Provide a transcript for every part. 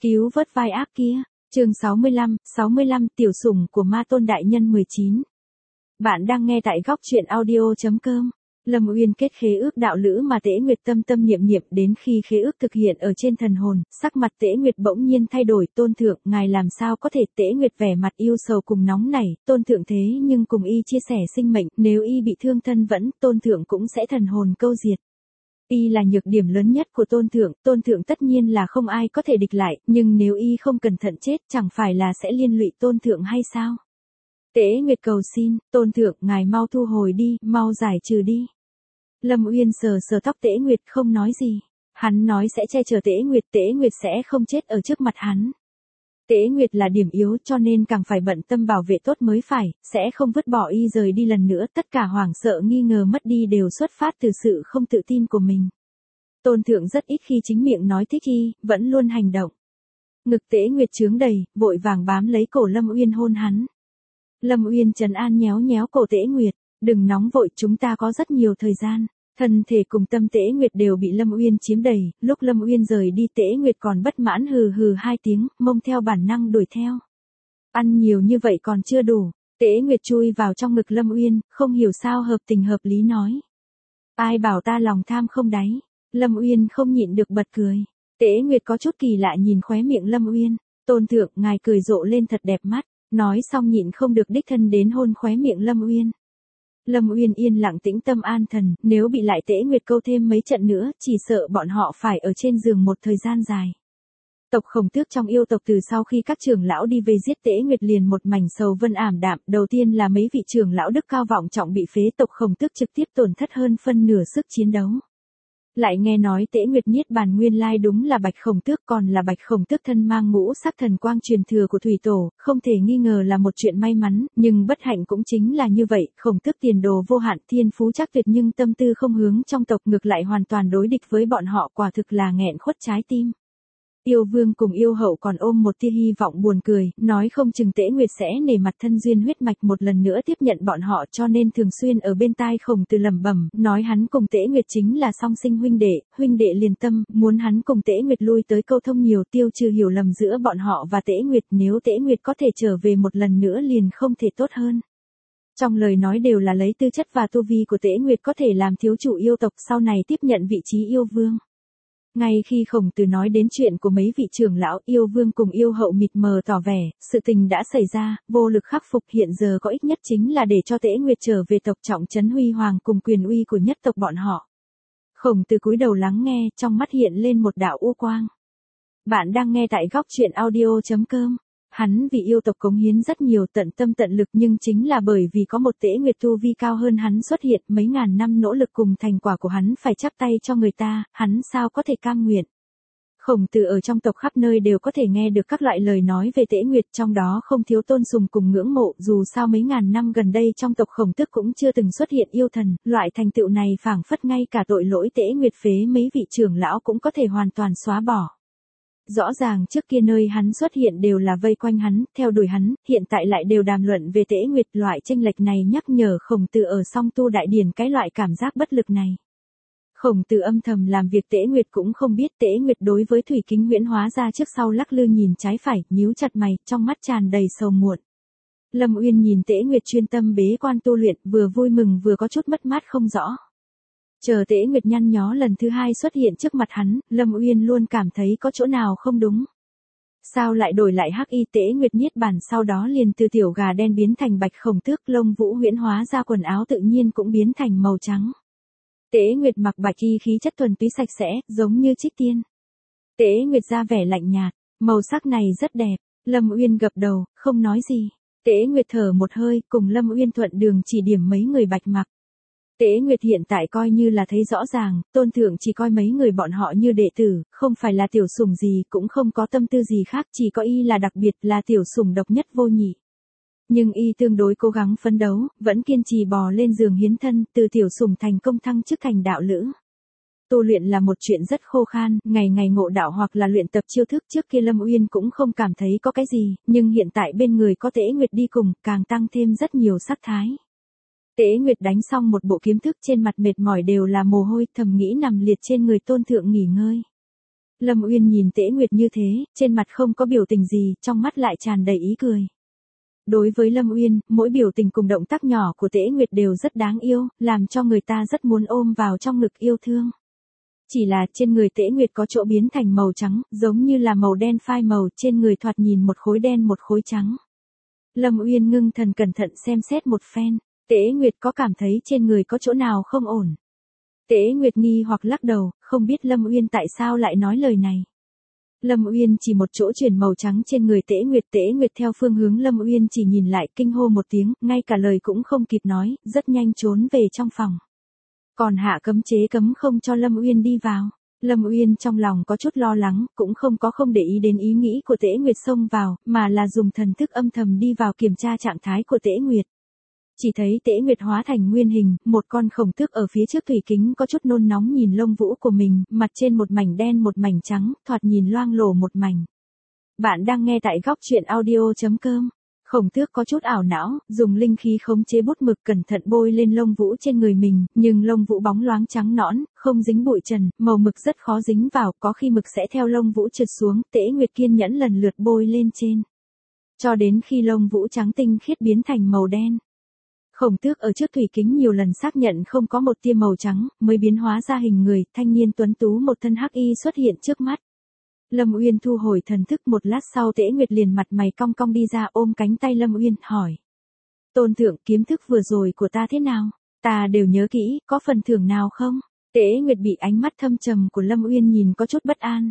Cứu vớt vai ác kia. Chương 65, tiểu sủng của ma tôn đại nhân 19. Bạn đang nghe tại góc truyện audio.com. Lâm Uyên kết khế ước đạo lữ mà Tế Nguyệt tâm tâm niệm niệm, đến khi khế ước thực hiện ở trên thần hồn, sắc mặt Tế Nguyệt bỗng nhiên thay đổi. Tôn thượng, ngài làm sao có thể? Tế Nguyệt vẻ mặt yêu sầu cùng nóng nảy. Tôn thượng thế nhưng cùng y chia sẻ sinh mệnh, nếu y bị thương thân vẫn, tôn thượng cũng sẽ thần hồn câu diệt. Y là nhược điểm lớn nhất của tôn thượng tất nhiên là không ai có thể địch lại, nhưng nếu y không cẩn thận chết, chẳng phải là sẽ liên lụy tôn thượng hay sao? Tế Nguyệt cầu xin, tôn thượng, ngài mau thu hồi đi, mau giải trừ đi. Lâm Uyên sờ sờ tóc Tế Nguyệt không nói gì. Hắn nói sẽ che chở Tế Nguyệt sẽ không chết ở trước mặt hắn. Tế Nguyệt là điểm yếu cho nên càng phải bận tâm bảo vệ tốt mới phải, sẽ không vứt bỏ y rời đi lần nữa. Tất cả hoảng sợ nghi ngờ mất đi đều xuất phát từ sự không tự tin của mình. Tôn thượng rất ít khi chính miệng nói thích y, vẫn luôn hành động. Ngực Tế Nguyệt trướng đầy, vội vàng bám lấy cổ Lâm Uyên hôn hắn. Lâm Uyên trấn an nhéo nhéo cổ Tế Nguyệt, đừng nóng vội, chúng ta có rất nhiều thời gian. Thân thể cùng tâm Tế Nguyệt đều bị Lâm Uyên chiếm đầy, lúc Lâm Uyên rời đi Tế Nguyệt còn bất mãn hừ hừ hai tiếng, mông theo bản năng đuổi theo. Ăn nhiều như vậy còn chưa đủ, Tế Nguyệt chui vào trong ngực Lâm Uyên, không hiểu sao hợp tình hợp lý nói. Ai bảo ta lòng tham không đáy, Lâm Uyên không nhịn được bật cười. Tế Nguyệt có chút kỳ lạ nhìn khóe miệng Lâm Uyên, tôn thượng, ngài cười rộ lên thật đẹp mắt, nói xong nhịn không được đích thân đến hôn khóe miệng Lâm Uyên. Lâm Uyên yên lặng tĩnh tâm an thần, nếu bị lại Tế Nguyệt câu thêm mấy trận nữa, chỉ sợ bọn họ phải ở trên giường một thời gian dài. Tộc Khổng Tước trong yêu tộc từ sau khi các trưởng lão đi về giết Tế Nguyệt liền một mảnh sầu vân ảm đạm, đầu tiên là mấy vị trưởng lão đức cao vọng trọng bị phế, tộc Khổng Tước trực tiếp tổn thất hơn phân nửa sức chiến đấu. Lại nghe nói Tế Nguyệt niết bàn nguyên lai đúng là Bạch Khổng Tước, còn là Bạch Khổng Tước thân mang ngũ sắc thần quang truyền thừa của Thủy Tổ, không thể nghi ngờ là một chuyện may mắn, nhưng bất hạnh cũng chính là như vậy. Khổng Tước tiền đồ vô hạn, thiên phú chắc tuyệt, nhưng tâm tư không hướng trong tộc, ngược lại hoàn toàn đối địch với bọn họ, quả thực là nghẹn khuất trái tim. Yêu Vương cùng Yêu Hậu còn ôm một tia hy vọng buồn cười, nói không chừng Tế Nguyệt sẽ nể mặt thân duyên huyết mạch một lần nữa tiếp nhận bọn họ, cho nên thường xuyên ở bên tai Khổng Tử lẩm bẩm, nói hắn cùng Tế Nguyệt chính là song sinh huynh đệ liền tâm, muốn hắn cùng Tế Nguyệt lui tới câu thông nhiều, tiêu trừ hiểu lầm giữa bọn họ và Tế Nguyệt, nếu Tế Nguyệt có thể trở về một lần nữa liền không thể tốt hơn. Trong lời nói đều là lấy tư chất và tu vi của Tế Nguyệt có thể làm thiếu chủ yêu tộc, sau này tiếp nhận vị trí yêu vương. Ngay khi Khổng Tử nói đến chuyện của mấy vị trưởng lão, Yêu Vương cùng Yêu Hậu mịt mờ tỏ vẻ, sự tình đã xảy ra, vô lực khắc phục, hiện giờ có ích nhất chính là để cho Tế Nguyệt trở về tộc trọng trấn huy hoàng cùng quyền uy của nhất tộc bọn họ. Khổng Tử cúi đầu lắng nghe, trong mắt hiện lên một đạo u quang. Bạn đang nghe tại góc truyện audio.com. Hắn vì yêu tộc cống hiến rất nhiều, tận tâm tận lực, nhưng chính là bởi vì có một Tế Nguyệt tu vi cao hơn hắn xuất hiện, mấy ngàn năm nỗ lực cùng thành quả của hắn phải chắp tay cho người ta, hắn sao có thể cam nguyện. Khổng Tử ở trong tộc khắp nơi đều có thể nghe được các loại lời nói về Tế Nguyệt, trong đó không thiếu tôn sùng cùng ngưỡng mộ, dù sao mấy ngàn năm gần đây trong tộc Khổng Tước cũng chưa từng xuất hiện yêu thần, loại thành tựu này phảng phất ngay cả tội lỗi Tế Nguyệt phế mấy vị trưởng lão cũng có thể hoàn toàn xóa bỏ. Rõ ràng trước kia nơi hắn xuất hiện đều là vây quanh hắn, theo đuổi hắn, hiện tại lại đều đàm luận về Tế Nguyệt, loại chênh lệch này nhắc nhở Khổng Tử ở song tu đại điển cái loại cảm giác bất lực này. Khổng Tử âm thầm làm việc Tế Nguyệt cũng không biết, Tế Nguyệt đối với thủy kính huyễn hóa ra trước sau lắc lư nhìn trái phải, nhíu chặt mày, trong mắt tràn đầy sầu muộn. Lâm Uyên nhìn Tế Nguyệt chuyên tâm bế quan tu luyện, vừa vui mừng vừa có chút mất mát không rõ. Chờ Tế Nguyệt nhăn nhó lần thứ hai xuất hiện trước mặt hắn, Lâm Uyên luôn cảm thấy có chỗ nào không đúng. Sao lại đổi lại hắc y? Tế Nguyệt niết bàn sau đó liền từ tiểu gà đen biến thành Bạch Khổng Tước, lông vũ huyễn hóa ra quần áo tự nhiên cũng biến thành màu trắng. Tế Nguyệt mặc bạch y, khí chất thuần túy sạch sẽ, giống như trích tiên. Tế Nguyệt ra vẻ lạnh nhạt, màu sắc này rất đẹp. Lâm Uyên gật đầu, không nói gì. Tế Nguyệt thở một hơi, cùng Lâm Uyên thuận đường chỉ điểm mấy người bạch mặc. Tế Nguyệt hiện tại coi như là thấy rõ ràng, tôn thượng chỉ coi mấy người bọn họ như đệ tử, không phải là tiểu sủng gì, cũng không có tâm tư gì khác, chỉ có y là đặc biệt, là tiểu sủng độc nhất vô nhị. Nhưng y tương đối cố gắng phấn đấu, vẫn kiên trì bò lên giường hiến thân, từ tiểu sủng thành công thăng chức thành đạo lữ. Tu luyện là một chuyện rất khô khan, ngày ngày ngộ đạo hoặc là luyện tập chiêu thức, trước kia Lâm Uyên cũng không cảm thấy có cái gì, nhưng hiện tại bên người có Tế Nguyệt đi cùng, càng tăng thêm rất nhiều sắc thái. Tế Nguyệt đánh xong một bộ kiếm thức, trên mặt mệt mỏi đều là mồ hôi, thầm nghĩ nằm liệt trên người tôn thượng nghỉ ngơi. Lâm Uyên nhìn Tế Nguyệt như thế, trên mặt không có biểu tình gì, trong mắt lại tràn đầy ý cười. Đối với Lâm Uyên, mỗi biểu tình cùng động tác nhỏ của Tế Nguyệt đều rất đáng yêu, làm cho người ta rất muốn ôm vào trong ngực yêu thương. Chỉ là trên người Tế Nguyệt có chỗ biến thành màu trắng, giống như là màu đen phai màu, trên người thoạt nhìn một khối đen một khối trắng. Lâm Uyên ngưng thần cẩn thận xem xét một phen, Tế Nguyệt có cảm thấy trên người có chỗ nào không ổn. Tế Nguyệt nghi hoặc lắc đầu, không biết Lâm Uyên tại sao lại nói lời này. Lâm Uyên chỉ một chỗ chuyển màu trắng trên người Tế Nguyệt theo phương hướng Lâm Uyên chỉ nhìn lại kinh hô một tiếng, ngay cả lời cũng không kịp nói, rất nhanh trốn về trong phòng. Còn hạ cấm chế cấm không cho Lâm Uyên đi vào. Lâm Uyên trong lòng có chút lo lắng, cũng không để ý đến ý nghĩ của Tế Nguyệt xông vào, mà là dùng thần thức âm thầm đi vào kiểm tra trạng thái của Tế Nguyệt. Chỉ thấy Tế Nguyệt hóa thành nguyên hình, một con khổng tước ở phía trước thủy kính có chút nôn nóng nhìn lông vũ của mình, mặt trên một mảnh đen một mảnh trắng, thoạt nhìn loang lổ một mảnh. Bạn đang nghe tại góc truyện audio.com. Khổng tước có chút ảo não, dùng linh khí khống chế bút mực cẩn thận bôi lên lông vũ trên người mình, nhưng lông vũ bóng loáng trắng nõn, không dính bụi trần, màu mực rất khó dính vào, có khi mực sẽ theo lông vũ trượt xuống, Tế Nguyệt kiên nhẫn lần lượt bôi lên trên. Cho đến khi lông vũ trắng tinh khiết biến thành màu đen. Khổng tước ở trước thủy kính nhiều lần xác nhận không có một tia màu trắng, mới biến hóa ra hình người, thanh niên tuấn tú một thân hắc y xuất hiện trước mắt. Lâm Uyên thu hồi thần thức, một lát sau Tế Nguyệt liền mặt mày cong cong đi ra ôm cánh tay Lâm Uyên, hỏi. Tôn thượng, kiếm thức vừa rồi của ta thế nào? Ta đều nhớ kỹ, có phần thưởng nào không? Tế Nguyệt bị ánh mắt thâm trầm của Lâm Uyên nhìn có chút bất an.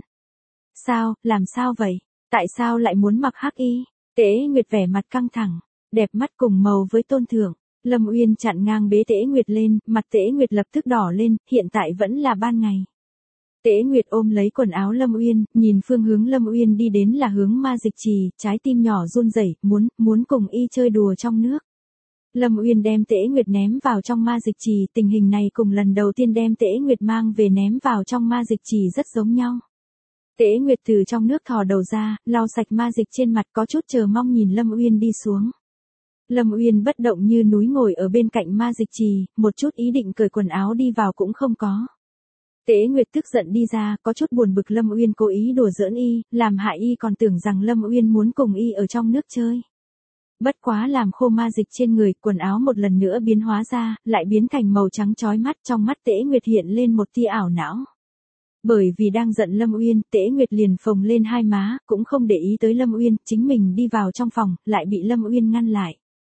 Sao, làm sao vậy? Tại sao lại muốn mặc hắc y? Tế Nguyệt vẻ mặt căng thẳng, đẹp mắt cùng màu với tôn thượng. Lâm Uyên chặn ngang bế Tế Nguyệt lên, mặt Tế Nguyệt lập tức đỏ lên, hiện tại vẫn là ban ngày. Tế Nguyệt ôm lấy quần áo Lâm Uyên, nhìn phương hướng Lâm Uyên đi đến là hướng Ma Dịch Trì, trái tim nhỏ run rẩy, muốn cùng y chơi đùa trong nước. Lâm Uyên đem Tế Nguyệt ném vào trong Ma Dịch Trì, tình hình này cùng lần đầu tiên đem Tế Nguyệt mang về ném vào trong Ma Dịch Trì rất giống nhau. Tế Nguyệt từ trong nước thò đầu ra, lau sạch ma dịch trên mặt, có chút chờ mong nhìn Lâm Uyên đi xuống. Lâm Uyên bất động như núi ngồi ở bên cạnh Ma Dịch Trì, một chút ý định cởi quần áo đi vào cũng không có. Tế Nguyệt tức giận đi ra, có chút buồn bực Lâm Uyên cố ý đùa giỡn y, làm hại y còn tưởng rằng Lâm Uyên muốn cùng y ở trong nước chơi. Bất quá làm khô ma dịch trên người, quần áo một lần nữa biến hóa ra, lại biến thành màu trắng chói mắt, trong mắt Tế Nguyệt hiện lên một tia ảo não. Bởi vì đang giận Lâm Uyên, Tế Nguyệt liền phồng lên hai má, cũng không để ý tới Lâm Uyên, chính mình đi vào trong phòng, lại bị Lâm Uyên ngăn lại.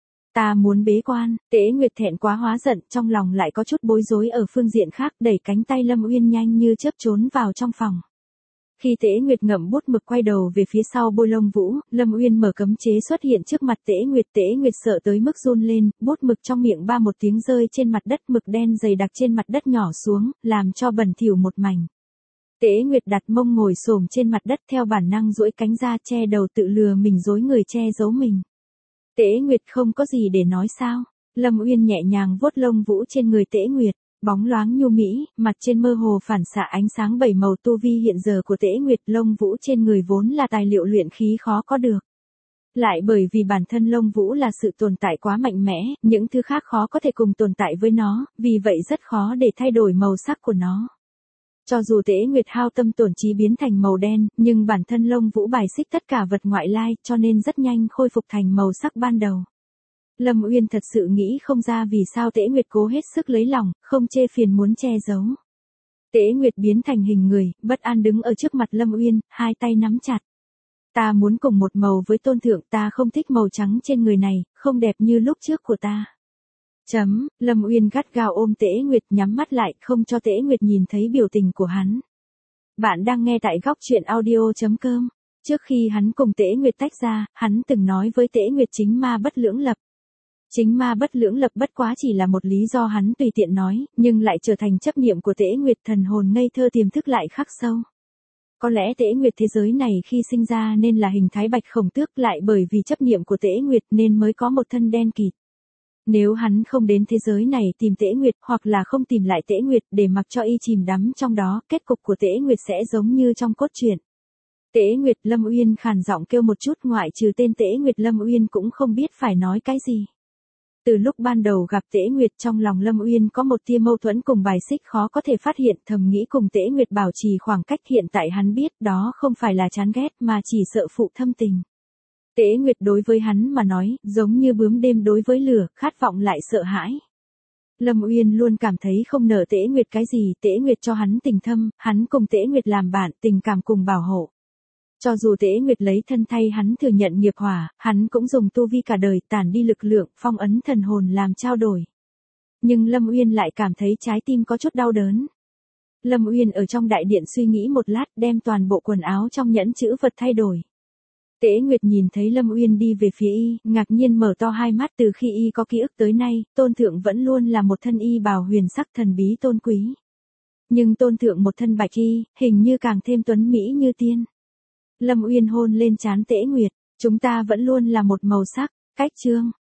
Ta muốn bế quan. Tế Nguyệt thẹn quá hóa giận, trong lòng lại có chút bối rối ở phương diện khác, đẩy cánh tay Lâm Uyên nhanh như chớp trốn vào trong phòng. Khi Tế Nguyệt ngậm bút mực quay đầu về phía sau bôi lông vũ, Lâm Uyên mở cấm chế xuất hiện trước mặt Tế Nguyệt sợ tới mức run lên, bút mực trong miệng ba một tiếng rơi trên mặt đất, mực đen dày đặc trên mặt đất nhỏ xuống, làm cho bẩn thỉu một mảnh. Tế Nguyệt đặt mông ngồi xổm trên mặt đất, theo bản năng duỗi cánh ra che đầu, tự lừa mình dối người che giấu mình. Tế Nguyệt không có gì để nói sao? Lâm Uyên nhẹ nhàng vuốt lông vũ trên người Tế Nguyệt, bóng loáng nhu mỹ, mặt trên mơ hồ phản xạ ánh sáng bảy màu, tu vi hiện giờ của Tế Nguyệt, lông vũ trên người vốn là tài liệu luyện khí khó có được. Lại bởi vì bản thân lông vũ là sự tồn tại quá mạnh mẽ, những thứ khác khó có thể cùng tồn tại với nó, vì vậy rất khó để thay đổi màu sắc của nó. Cho dù Tế Nguyệt hao tâm tổn trí biến thành màu đen, nhưng bản thân lông vũ bài xích tất cả vật ngoại lai, cho nên rất nhanh khôi phục thành màu sắc ban đầu. Lâm Uyên thật sự nghĩ không ra vì sao Tế Nguyệt cố hết sức lấy lòng, không chê phiền muốn che giấu. Tế Nguyệt biến thành hình người, bất an đứng ở trước mặt Lâm Uyên, hai tay nắm chặt. Ta muốn cùng một màu với tôn thượng, ta không thích màu trắng trên người này, không đẹp như lúc trước của ta. Lâm Uyên gắt gao ôm Tế Nguyệt, nhắm mắt lại, không cho Tế Nguyệt nhìn thấy biểu tình của hắn. Bạn đang nghe tại góc truyện audio.com. Trước khi hắn cùng Tế Nguyệt tách ra, hắn từng nói với Tế Nguyệt chính ma bất lưỡng lập. Chính ma bất lưỡng lập bất quá chỉ là một lý do hắn tùy tiện nói, nhưng lại trở thành chấp niệm của Tế Nguyệt, thần hồn ngây thơ tiềm thức lại khắc sâu. Có lẽ Tế Nguyệt thế giới này khi sinh ra nên là hình thái bạch khổng tước, lại bởi vì chấp niệm của Tế Nguyệt nên mới có một thân đen kịt. Nếu hắn không đến thế giới này tìm Tế Nguyệt, hoặc là không tìm lại Tế Nguyệt để mặc cho y chìm đắm trong đó, kết cục của Tế Nguyệt sẽ giống như trong cốt truyện. Tế Nguyệt, Lâm Uyên khàn giọng kêu một chút, ngoại trừ tên Tế Nguyệt Lâm Uyên cũng không biết phải nói cái gì. Từ lúc ban đầu gặp Tế Nguyệt trong lòng Lâm Uyên có một tia mâu thuẫn cùng bài xích khó có thể phát hiện, thầm nghĩ cùng Tế Nguyệt bảo trì khoảng cách, hiện tại hắn biết đó không phải là chán ghét mà chỉ sợ phụ thâm tình. Tế Nguyệt đối với hắn mà nói, giống như bướm đêm đối với lửa, khát vọng lại sợ hãi. Lâm Uyên luôn cảm thấy không nợ Tế Nguyệt cái gì, Tế Nguyệt cho hắn tình thâm, hắn cùng Tế Nguyệt làm bạn, tình cảm cùng bảo hộ. Cho dù Tế Nguyệt lấy thân thay hắn thừa nhận nghiệp hỏa, hắn cũng dùng tu vi cả đời tản đi lực lượng, phong ấn thần hồn làm trao đổi. Nhưng Lâm Uyên lại cảm thấy trái tim có chút đau đớn. Lâm Uyên ở trong đại điện suy nghĩ một lát, đem toàn bộ quần áo trong nhẫn chữ vật thay đổi. Tế Nguyệt nhìn thấy Lâm Uyên đi về phía y, ngạc nhiên mở to hai mắt, từ khi y có ký ức tới nay, Tôn Thượng vẫn luôn là một thân y bào huyền sắc thần bí tôn quý. Nhưng Tôn Thượng một thân bạch y, hình như càng thêm tuấn mỹ như tiên. Lâm Uyên hôn lên trán Tế Nguyệt, chúng ta vẫn luôn là một màu sắc, cách chương.